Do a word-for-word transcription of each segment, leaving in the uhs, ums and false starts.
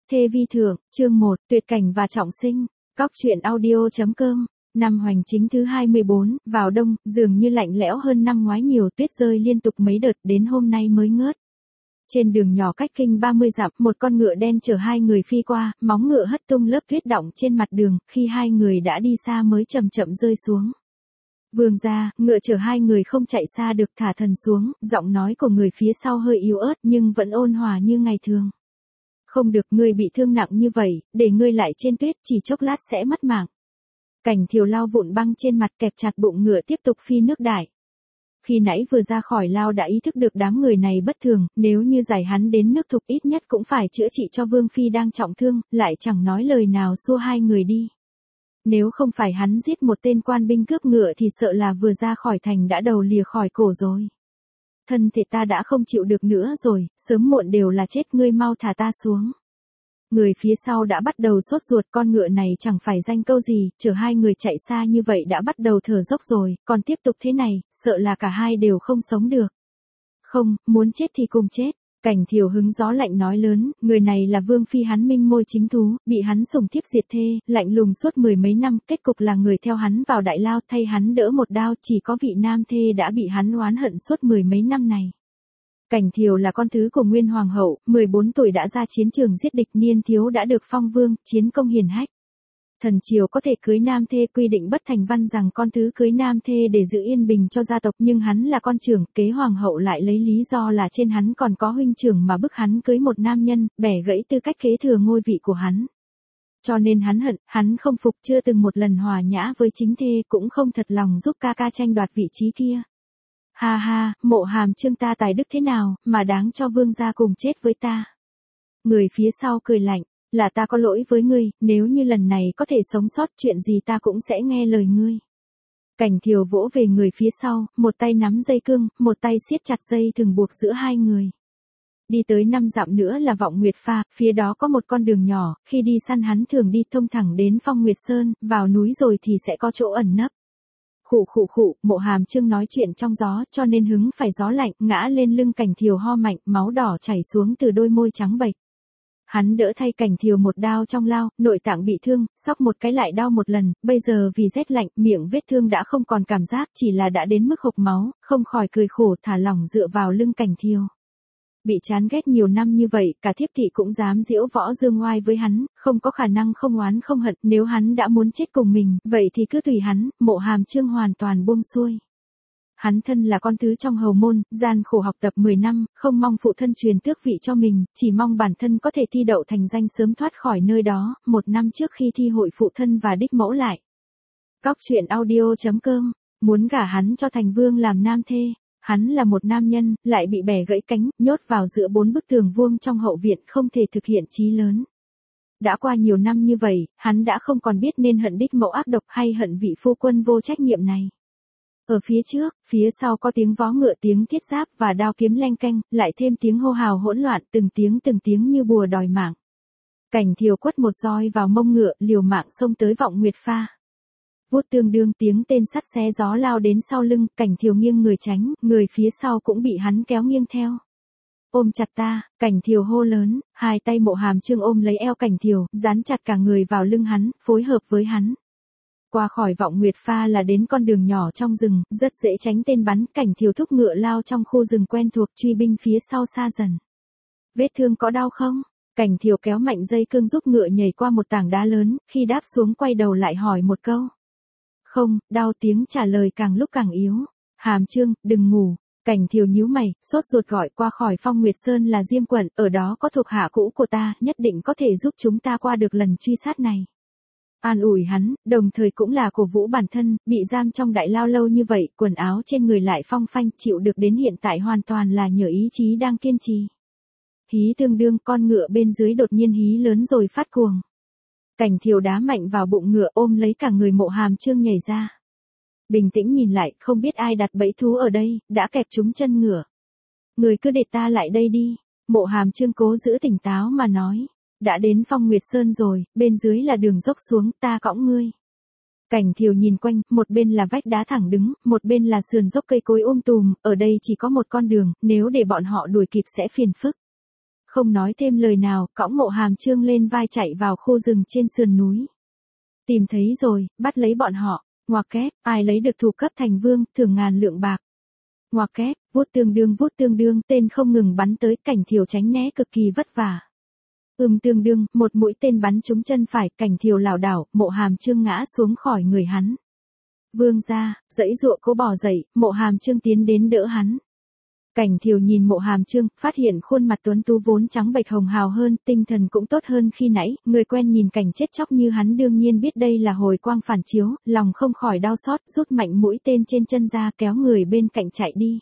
Thê vi thượng, chương một, tuyệt cảnh và trọng sinh. Cóc truyện audio.com. Năm Hoành Chính thứ hai mươi bốn, vào đông, dường như lạnh lẽo hơn năm ngoái nhiều, tuyết rơi liên tục mấy đợt, đến hôm nay mới ngớt. Trên đường nhỏ cách kinh ba mươi dặm, một con ngựa đen chở hai người phi qua, móng ngựa hất tung lớp tuyết đọng trên mặt đường, khi hai người đã đi xa mới chậm chậm rơi xuống. Vương gia, ngựa chở hai người không chạy xa được, thả thần xuống, giọng nói của người phía sau hơi yếu ớt nhưng vẫn ôn hòa như ngày thường. Không được, ngươi bị thương nặng như vậy, để ngươi lại trên tuyết, chỉ chốc lát sẽ mất mạng. Cảnh Thiều lau vụn băng trên mặt, kẹp chặt bụng ngựa tiếp tục phi nước đại. Khi nãy vừa ra khỏi lao đã ý thức được đám người này bất thường, nếu như giải hắn đến nước Thục ít nhất cũng phải chữa trị cho Vương Phi đang trọng thương, lại chẳng nói lời nào xua hai người đi. Nếu không phải hắn giết một tên quan binh cướp ngựa thì sợ là vừa ra khỏi thành đã đầu lìa khỏi cổ rồi. Thân thể ta đã không chịu được nữa rồi, sớm muộn đều là chết, ngươi mau thả ta xuống. Người phía sau đã bắt đầu sốt ruột, con ngựa này chẳng phải danh câu gì, chở hai người chạy xa như vậy đã bắt đầu thở dốc rồi, còn tiếp tục thế này, sợ là cả hai đều không sống được. Không, muốn chết thì cùng chết. Cảnh Thiều hứng gió lạnh nói lớn, người này là Vương Phi hắn minh môi chính thú, bị hắn sủng thiếp diệt thê, lạnh lùng suốt mười mấy năm, kết cục là người theo hắn vào đại lao, thay hắn đỡ một đao, chỉ có vị nam thê đã bị hắn oán hận suốt mười mấy năm này. Cảnh Thiều là con thứ của Nguyên Hoàng hậu, mười bốn tuổi đã ra chiến trường giết địch, niên thiếu đã được phong vương, chiến công hiển hách. Thần triều có thể cưới nam thê, quy định bất thành văn rằng con thứ cưới nam thê để giữ yên bình cho gia tộc, nhưng hắn là con trưởng, kế hoàng hậu lại lấy lý do là trên hắn còn có huynh trưởng mà bức hắn cưới một nam nhân, bẻ gãy tư cách kế thừa ngôi vị của hắn. Cho nên hắn hận, hắn không phục, chưa từng một lần hòa nhã với chính thê, cũng không thật lòng giúp ca ca tranh đoạt vị trí kia. Ha ha, Mộ Hàm Chương ta tài đức thế nào, mà đáng cho vương gia cùng chết với ta. Người phía sau cười lạnh, là ta có lỗi với ngươi, nếu như lần này có thể sống sót chuyện gì ta cũng sẽ nghe lời ngươi. Cảnh Thiều vỗ về người phía sau, một tay nắm dây cương, một tay siết chặt dây thừng buộc giữa hai người. Đi tới năm dặm nữa là Vọng Nguyệt Pha, phía đó có một con đường nhỏ, khi đi săn hắn thường đi thông thẳng đến Phong Nguyệt Sơn, vào núi rồi thì sẽ có chỗ ẩn nấp. Khụ khụ khụ, Mộ Hàm Chương nói chuyện trong gió, cho nên hứng phải gió lạnh, ngã lên lưng Cảnh Thiều ho mạnh, máu đỏ chảy xuống từ đôi môi trắng bệch. Hắn đỡ thay Cảnh Thiều một đao trong lao, nội tạng bị thương, xóc một cái lại đau một lần, bây giờ vì rét lạnh, miệng vết thương đã không còn cảm giác, chỉ là đã đến mức hộc máu, không khỏi cười khổ, thả lỏng dựa vào lưng Cảnh Thiều. Bị chán ghét nhiều năm như vậy, cả thiếp thị cũng dám giễu võ dương oai với hắn, không có khả năng không oán không hận, nếu hắn đã muốn chết cùng mình, vậy thì cứ tùy hắn. Mộ Hàm Chương hoàn toàn buông xuôi. Hắn thân là con thứ trong hầu môn, gian khổ học tập mười năm, không mong phụ thân truyền tước vị cho mình, chỉ mong bản thân có thể thi đậu thành danh sớm thoát khỏi nơi đó, một năm trước khi thi hội phụ thân và đích mẫu lại. Cóc truyện audio.com, muốn gả hắn cho thành vương làm nam thê. Hắn là một nam nhân, lại bị bẻ gãy cánh, nhốt vào giữa bốn bức tường vuông trong hậu viện, không thể thực hiện chí lớn. Đã qua nhiều năm như vậy, hắn đã không còn biết nên hận đích mẫu ác độc hay hận vị phu quân vô trách nhiệm này. Ở phía trước, phía sau có tiếng vó ngựa, tiếng thiết giáp và đao kiếm leng keng, lại thêm tiếng hô hào hỗn loạn, từng tiếng từng tiếng như bùa đòi mạng. Cảnh Thiều quất một roi vào mông ngựa, liều mạng xông tới Vọng Nguyệt Pha. Vút tương đương, tiếng tên sắt xé gió lao đến sau lưng, Cảnh Thiều nghiêng người tránh, người phía sau cũng bị hắn kéo nghiêng theo. Ôm chặt ta, Cảnh Thiều hô lớn, hai tay Mộ Hàm Chương ôm lấy eo Cảnh Thiều, dán chặt cả người vào lưng hắn, phối hợp với hắn. Qua khỏi Vọng Nguyệt Pha là đến con đường nhỏ trong rừng, rất dễ tránh tên bắn, Cảnh Thiều thúc ngựa lao trong khu rừng quen thuộc, truy binh phía sau xa dần. Vết thương có đau không? Cảnh Thiều kéo mạnh dây cương giúp ngựa nhảy qua một tảng đá lớn, khi đáp xuống quay đầu lại hỏi một câu. Không, đau, tiếng trả lời càng lúc càng yếu. Hàm Chương, đừng ngủ. Cảnh Thiều nhíu mày, sốt ruột gọi, qua khỏi Phong Nguyệt Sơn là Diêm quận, ở đó có thuộc hạ cũ của ta, nhất định có thể giúp chúng ta qua được lần truy sát này. An ủi hắn, đồng thời cũng là cổ vũ bản thân, bị giam trong đại lao lâu như vậy, quần áo trên người lại phong phanh, chịu được đến hiện tại hoàn toàn là nhờ ý chí đang kiên trì. Hí tương đương, con ngựa bên dưới đột nhiên hí lớn rồi phát cuồng. Cảnh Thiều đá mạnh vào bụng ngựa, ôm lấy cả người Mộ Hàm Chương nhảy ra. Bình tĩnh nhìn lại, không biết ai đặt bẫy thú ở đây, đã kẹp trúng chân ngựa. Người cứ để ta lại đây đi. Mộ Hàm Chương cố giữ tỉnh táo mà nói. Đã đến Phong Nguyệt Sơn rồi, bên dưới là đường dốc xuống, ta cõng ngươi. Cảnh Thiều nhìn quanh, một bên là vách đá thẳng đứng, một bên là sườn dốc cây cối um tùm, ở đây chỉ có một con đường, nếu để bọn họ đuổi kịp sẽ phiền phức. Không nói thêm lời nào, cõng Mộ Hàm Chương lên vai chạy vào khu rừng trên sườn núi. Tìm thấy rồi, bắt lấy bọn họ, ngoặc kép, ai lấy được thủ cấp thành vương, thưởng ngàn lượng bạc. Ngoặc kép, vút tương đương vút tương đương, tên không ngừng bắn tới, Cảnh Thiều tránh né cực kỳ vất vả. Ừm tương đương, một mũi tên bắn trúng chân phải, Cảnh Thiều lảo đảo, Mộ Hàm Chương ngã xuống khỏi người hắn. Vương gia, dãy dụa cố bỏ dậy, Mộ Hàm Chương tiến đến đỡ hắn. Cảnh Thiều nhìn Mộ Hàm Chương, phát hiện khuôn mặt tuấn tú vốn trắng bệch hồng hào hơn, tinh thần cũng tốt hơn khi nãy, người quen nhìn cảnh chết chóc như hắn đương nhiên biết đây là hồi quang phản chiếu, lòng không khỏi đau xót, rút mạnh mũi tên trên chân ra kéo người bên cạnh chạy đi.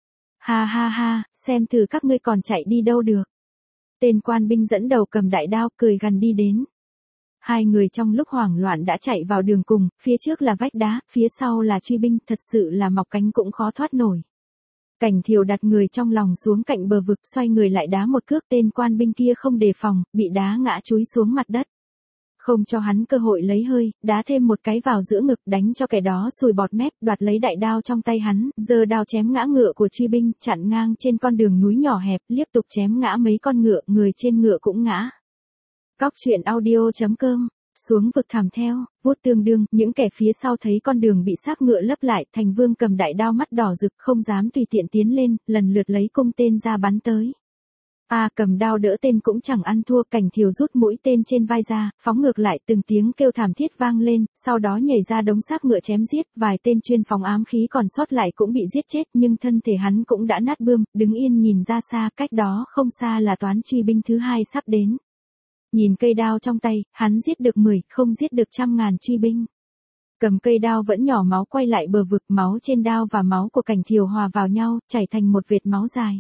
Ha ha ha, xem thử các ngươi còn chạy đi đâu được. Tên quan binh dẫn đầu cầm đại đao cười gằn đi đến. Hai người trong lúc hoảng loạn đã chạy vào đường cùng, phía trước là vách đá, phía sau là truy binh, thật sự là mọc cánh cũng khó thoát nổi. Cảnh Thiều đặt người trong lòng xuống cạnh bờ vực, xoay người lại đá một cước, tên quan binh kia không đề phòng, bị đá ngã chúi xuống mặt đất. Không cho hắn cơ hội lấy hơi, đá thêm một cái vào giữa ngực, đánh cho kẻ đó sùi bọt mép, đoạt lấy đại đao trong tay hắn, giơ đao chém ngã ngựa của truy binh, chặn ngang trên con đường núi nhỏ hẹp, liên tục chém ngã mấy con ngựa, người trên ngựa cũng ngã. Cóc truyện audio chấm com. Xuống vực thảm theo, vút tương đương, những kẻ phía sau thấy con đường bị xác ngựa lấp lại, Thành Vương cầm đại đao mắt đỏ rực không dám tùy tiện tiến lên, lần lượt lấy cung tên ra bắn tới. A à, cầm đao đỡ tên cũng chẳng ăn thua, Cảnh Thiều rút mũi tên trên vai ra, phóng ngược lại, từng tiếng kêu thảm thiết vang lên, sau đó nhảy ra đống xác ngựa chém giết, vài tên chuyên phóng ám khí còn sót lại cũng bị giết chết, nhưng thân thể hắn cũng đã nát bươm, đứng yên nhìn ra xa, cách đó không xa là toán truy binh thứ hai sắp đến. Nhìn cây đao trong tay, hắn giết được mười, không giết được trăm ngàn truy binh. Cầm cây đao vẫn nhỏ máu quay lại bờ vực, máu trên đao và máu của Cảnh Thiều hòa vào nhau, chảy thành một vệt máu dài.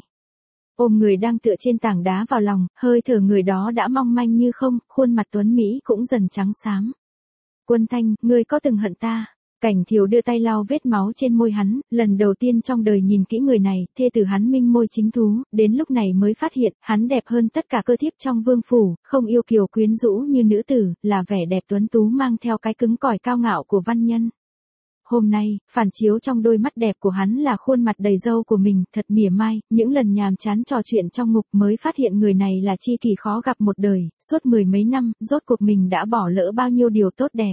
Ôm người đang tựa trên tảng đá vào lòng, hơi thở người đó đã mong manh như không, khuôn mặt tuấn Mỹ cũng dần trắng xám. Quân Thanh, ngươi có từng hận ta? Cảnh Thiều đưa tay lau vết máu trên môi hắn, lần đầu tiên trong đời nhìn kỹ người này, thê tử hắn minh môi chính thú, đến lúc này mới phát hiện, hắn đẹp hơn tất cả cơ thiếp trong vương phủ, không yêu kiều quyến rũ như nữ tử, là vẻ đẹp tuấn tú mang theo cái cứng cỏi cao ngạo của văn nhân. Hôm nay, phản chiếu trong đôi mắt đẹp của hắn là khuôn mặt đầy râu của mình, thật mỉa mai, những lần nhàm chán trò chuyện trong ngục mới phát hiện người này là tri kỷ khó gặp một đời, suốt mười mấy năm, rốt cuộc mình đã bỏ lỡ bao nhiêu điều tốt đẹp.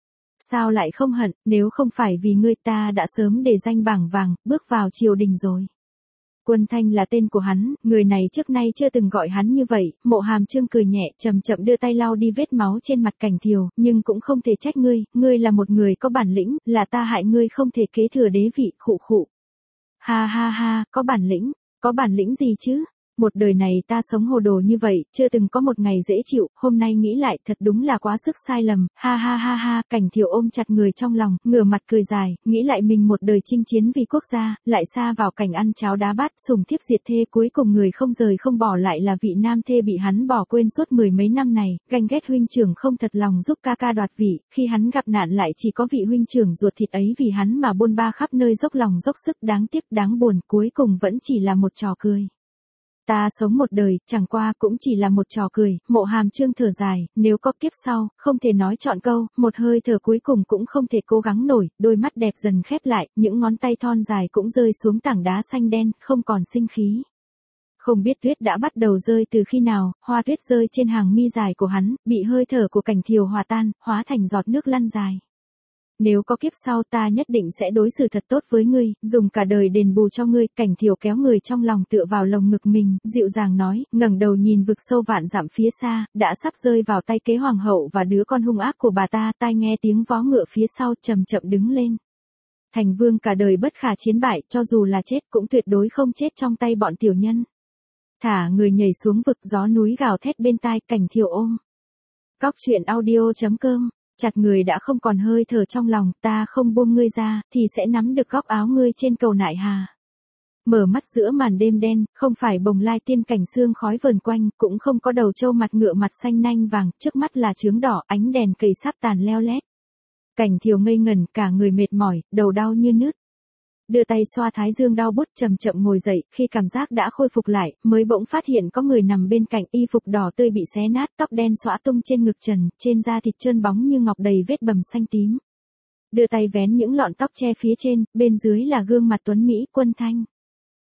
Sao lại không hận, nếu không phải vì ngươi ta đã sớm để danh bảng vàng, bước vào triều đình rồi. Quân Thanh là tên của hắn, người này trước nay chưa từng gọi hắn như vậy, Mộ Hàm Chương cười nhẹ, chậm chậm đưa tay lau đi vết máu trên mặt Cảnh Thiều, nhưng cũng không thể trách ngươi, ngươi là một người có bản lĩnh, là ta hại ngươi không thể kế thừa đế vị, khụ khụ. Ha ha ha, có bản lĩnh, có bản lĩnh gì chứ? Một đời này ta sống hồ đồ như vậy, chưa từng có một ngày dễ chịu, hôm nay nghĩ lại thật đúng là quá sức sai lầm, ha ha ha ha, Cảnh Thiều ôm chặt người trong lòng, ngửa mặt cười dài, nghĩ lại mình một đời chinh chiến vì quốc gia, lại xa vào cảnh ăn cháo đá bát, sùng thiếp diệt thê, cuối cùng người không rời không bỏ lại là vị nam thê bị hắn bỏ quên suốt mười mấy năm này, ganh ghét huynh trưởng không thật lòng giúp ca ca đoạt vị, khi hắn gặp nạn lại chỉ có vị huynh trưởng ruột thịt ấy vì hắn mà bôn ba khắp nơi dốc lòng dốc sức, đáng tiếc đáng buồn, cuối cùng vẫn chỉ là một trò cười. Ta sống một đời, chẳng qua cũng chỉ là một trò cười, Mộ Hàm Chương thở dài, nếu có kiếp sau, không thể nói trọn câu, một hơi thở cuối cùng cũng không thể cố gắng nổi, đôi mắt đẹp dần khép lại, những ngón tay thon dài cũng rơi xuống tảng đá xanh đen, không còn sinh khí. Không biết tuyết đã bắt đầu rơi từ khi nào, hoa tuyết rơi trên hàng mi dài của hắn, bị hơi thở của Cảnh Thiều hòa tan, hóa thành giọt nước lăn dài. Nếu có kiếp sau ta nhất định sẽ đối xử thật tốt với ngươi, dùng cả đời đền bù cho ngươi. Cảnh Thiều kéo người trong lòng tựa vào lồng ngực mình, dịu dàng nói, ngẩng đầu nhìn vực sâu vạn dặm phía xa, đã sắp rơi vào tay kế hoàng hậu và đứa con hung ác của bà ta, tai nghe tiếng vó ngựa phía sau, chậm chậm đứng lên. Thành Vương cả đời bất khả chiến bại, cho dù là chết cũng tuyệt đối không chết trong tay bọn tiểu nhân. Thả người nhảy xuống vực, gió núi gào thét bên tai, Cảnh Thiều ôm. Cóc truyện audio chấm com. Chặt người đã không còn hơi thở trong lòng, ta không buông ngươi ra, thì sẽ nắm được góc áo ngươi trên cầu nại hà. Mở mắt giữa màn đêm đen, không phải bồng lai tiên cảnh sương khói vờn quanh, cũng không có đầu trâu mặt ngựa mặt xanh nanh vàng, trước mắt là chướng đỏ, ánh đèn cầy sáp tàn leo lét. Cảnh Thiều ngây ngẩn, cả người mệt mỏi, đầu đau như nứt. Đưa tay xoa thái dương đau bút, chậm chậm ngồi dậy, khi cảm giác đã khôi phục lại, mới bỗng phát hiện có người nằm bên cạnh, y phục đỏ tươi bị xé nát, tóc đen xõa tung trên ngực trần, trên da thịt trơn bóng như ngọc đầy vết bầm xanh tím. Đưa tay vén những lọn tóc che phía trên, bên dưới là gương mặt tuấn Mỹ, Quân Thanh.